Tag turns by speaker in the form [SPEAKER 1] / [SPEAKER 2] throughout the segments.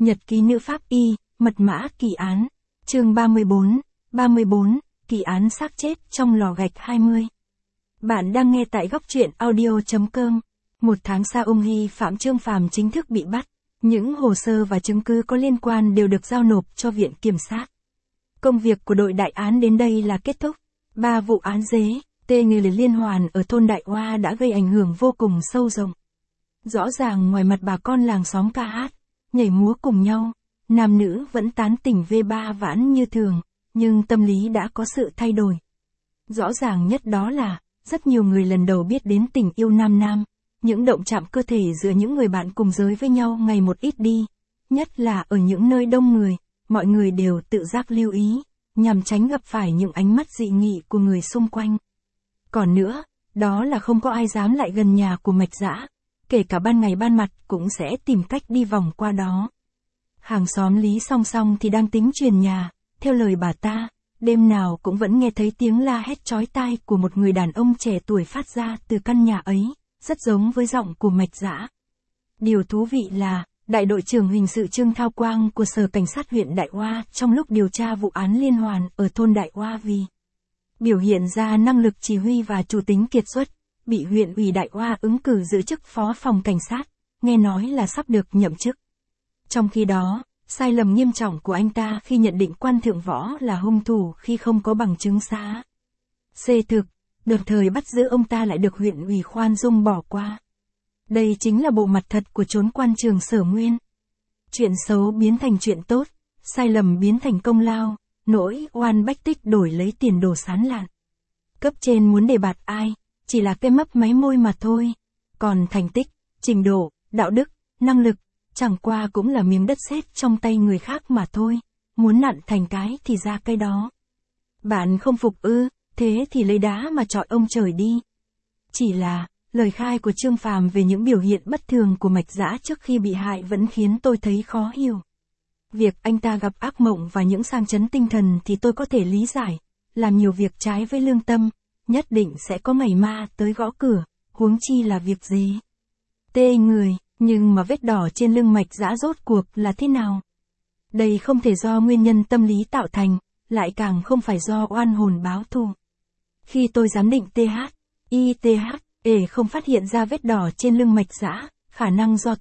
[SPEAKER 1] Nhật ký nữ pháp y, mật mã kỳ án. Chương 34, kỳ án xác chết trong lò gạch 20. Bạn đang nghe tại góc truyện audio.com. Một tháng sau ông Hy Phạm Trương Phàm chính thức bị bắt. Những hồ sơ và chứng cứ có liên quan đều được giao nộp cho viện kiểm sát. Công việc của đội đại án đến đây là kết thúc. 3 vụ án dế, tê người liên hoàn ở thôn Đại Hoa đã gây ảnh hưởng vô cùng sâu rộng. Rõ ràng ngoài mặt bà con làng xóm ca hát, nhảy múa cùng nhau, nam nữ vẫn tán tỉnh V3 vãn như thường, nhưng tâm lý đã có sự thay đổi. Rõ ràng nhất đó là, rất nhiều người lần đầu biết đến tình yêu nam, những động chạm cơ thể giữa những người bạn cùng giới với nhau ngày một ít đi, nhất là ở những nơi đông người, mọi người đều tự giác lưu ý, nhằm tránh gặp phải những ánh mắt dị nghị của người xung quanh. Còn nữa, đó là không có ai dám lại gần nhà của Mạch Dã, kể cả ban ngày ban mặt cũng sẽ tìm cách đi vòng qua đó. Hàng xóm Lý Song Song thì đang tính chuyển nhà, theo lời bà ta, đêm nào cũng vẫn nghe thấy tiếng la hét chói tai của một người đàn ông trẻ tuổi phát ra từ căn nhà ấy, rất giống với giọng của Mạch Dã. Điều thú vị là, đại đội trưởng hình sự Trương Thao Quang của Sở Cảnh sát huyện Đại Hoa trong lúc điều tra vụ án liên hoàn ở thôn Đại Hoa vì biểu hiện ra năng lực chỉ huy và chủ tính kiệt xuất, bị huyện ủy Đại Hoa ứng cử giữ chức phó phòng cảnh sát, nghe nói là sắp được nhậm chức. Trong khi đó, sai lầm nghiêm trọng của anh ta khi nhận định Quan Thượng Võ là hung thủ khi không có bằng chứng xác thực, đợt thời bắt giữ ông ta lại được huyện ủy khoan dung bỏ qua. Đây chính là bộ mặt thật của chốn quan trường Sở Nguyên. Chuyện xấu biến thành chuyện tốt, sai lầm biến thành công lao, nỗi oan bách tích đổi lấy tiền đồ sán lạn. Cấp trên muốn đề bạt ai, chỉ là cái mấp máy môi mà thôi. Còn thành tích, trình độ, đạo đức, năng lực, chẳng qua cũng là miếng đất sét trong tay người khác mà thôi. Muốn nặn thành cái thì ra cái đó. Bạn không phục ư, thế thì lấy đá mà chọi ông trời đi. Chỉ là, lời khai của Trương Phàm về những biểu hiện bất thường của Mạch Dã trước khi bị hại vẫn khiến tôi thấy khó hiểu. Việc anh ta gặp ác mộng và những sang chấn tinh thần thì tôi có thể lý giải. Làm nhiều việc trái với lương tâm, nhất định sẽ có mày ma tới gõ cửa, huống chi là việc dế tê người, nhưng mà vết đỏ trên lưng Mạch Dã rốt cuộc là thế nào? Đây không thể do nguyên nhân tâm lý tạo thành, lại càng không phải do oan hồn báo thù. Khi tôi giám định không phát hiện ra vết đỏ trên lưng Mạch Dã, khả năng do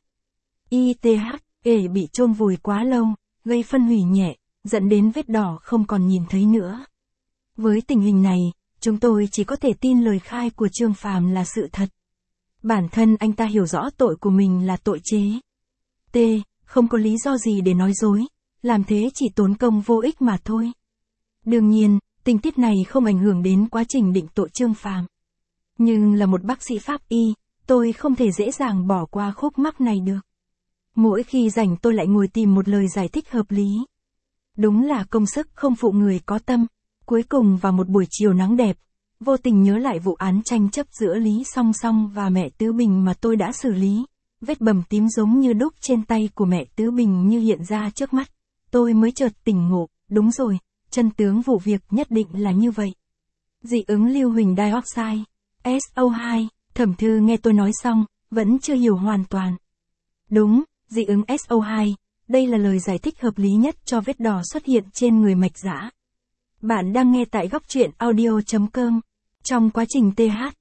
[SPEAKER 1] bị chôn vùi quá lâu, gây phân hủy nhẹ, dẫn đến vết đỏ không còn nhìn thấy nữa. Với tình hình này, chúng tôi chỉ có thể tin lời khai của Trương Phàm là sự thật. Bản thân anh ta hiểu rõ tội của mình là tội chế không có lý do gì để nói dối, làm thế chỉ tốn công vô ích mà thôi. Đương nhiên, tình tiết này không ảnh hưởng đến quá trình định tội Trương Phàm. Nhưng là một bác sĩ pháp y, tôi không thể dễ dàng bỏ qua khúc mắc này được. Mỗi khi rảnh tôi lại ngồi tìm một lời giải thích hợp lý. Đúng là công sức không phụ người có tâm. Cuối cùng vào một buổi chiều nắng đẹp, vô tình nhớ lại vụ án tranh chấp giữa Lý Song Song và mẹ Tứ Bình mà tôi đã xử lý. Vết bầm tím giống như đúc trên tay của mẹ Tứ Bình như hiện ra trước mắt. Tôi mới chợt tỉnh ngộ, đúng rồi, chân tướng vụ việc nhất định là như vậy. Dị ứng lưu huỳnh dioxide, SO2, Thẩm Thư nghe tôi nói xong, vẫn chưa hiểu hoàn toàn. Đúng, dị ứng SO2, đây là lời giải thích hợp lý nhất cho vết đỏ xuất hiện trên người Mạch Dã. Bạn đang nghe tại góc truyện audio.com. Trong quá trình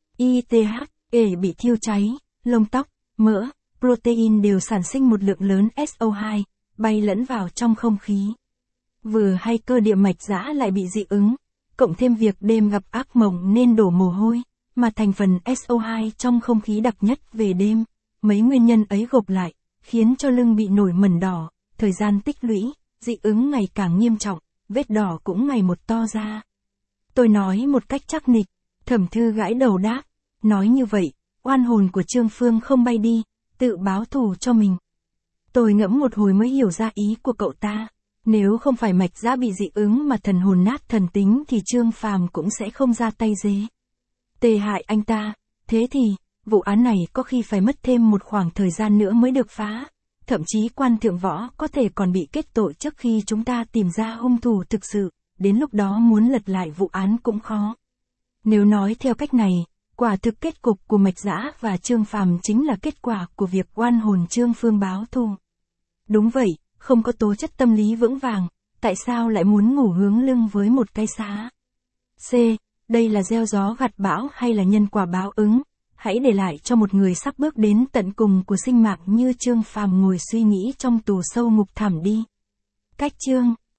[SPEAKER 1] bị thiêu cháy, lông tóc, mỡ, protein đều sản sinh một lượng lớn SO2, bay lẫn vào trong không khí. Vừa hay cơ địa Mạch Dã lại bị dị ứng, cộng thêm việc đêm gặp ác mộng nên đổ mồ hôi, mà thành phần SO2 trong không khí đặc nhất về đêm. Mấy nguyên nhân ấy gộp lại, khiến cho lưng bị nổi mẩn đỏ, thời gian tích lũy, dị ứng ngày càng nghiêm trọng, vết đỏ cũng ngày một to ra. Tôi nói một cách chắc nịch, Thẩm Thư gãi đầu đáp, nói như vậy, oan hồn của Trương Phương không bay đi, tự báo thù cho mình. Tôi ngẫm một hồi mới hiểu ra ý của cậu ta, nếu không phải Mạch Dã bị dị ứng mà thần hồn nát thần tính thì Trương Phàm cũng sẽ không ra tay tê hại anh ta, thế thì, vụ án này có khi phải mất thêm một khoảng thời gian nữa mới được phá. Thậm chí Quan Thượng Võ có thể còn bị kết tội trước khi chúng ta tìm ra hung thủ thực sự, đến lúc đó muốn lật lại vụ án cũng khó. Nếu nói theo cách này, quả thực kết cục của Mạch Dã và Trương Phàm chính là kết quả của việc oan hồn Trương Phương báo thù. Đúng vậy, không có tố chất tâm lý vững vàng, tại sao lại muốn ngủ hướng lưng với một cái giá? C. Đây là gieo gió gặt bão hay là nhân quả báo ứng? Hãy để lại cho một người sắp bước đến tận cùng của sinh mạng như Trương Phàm ngồi suy nghĩ trong tù sâu ngục thẳm đi. Cách chương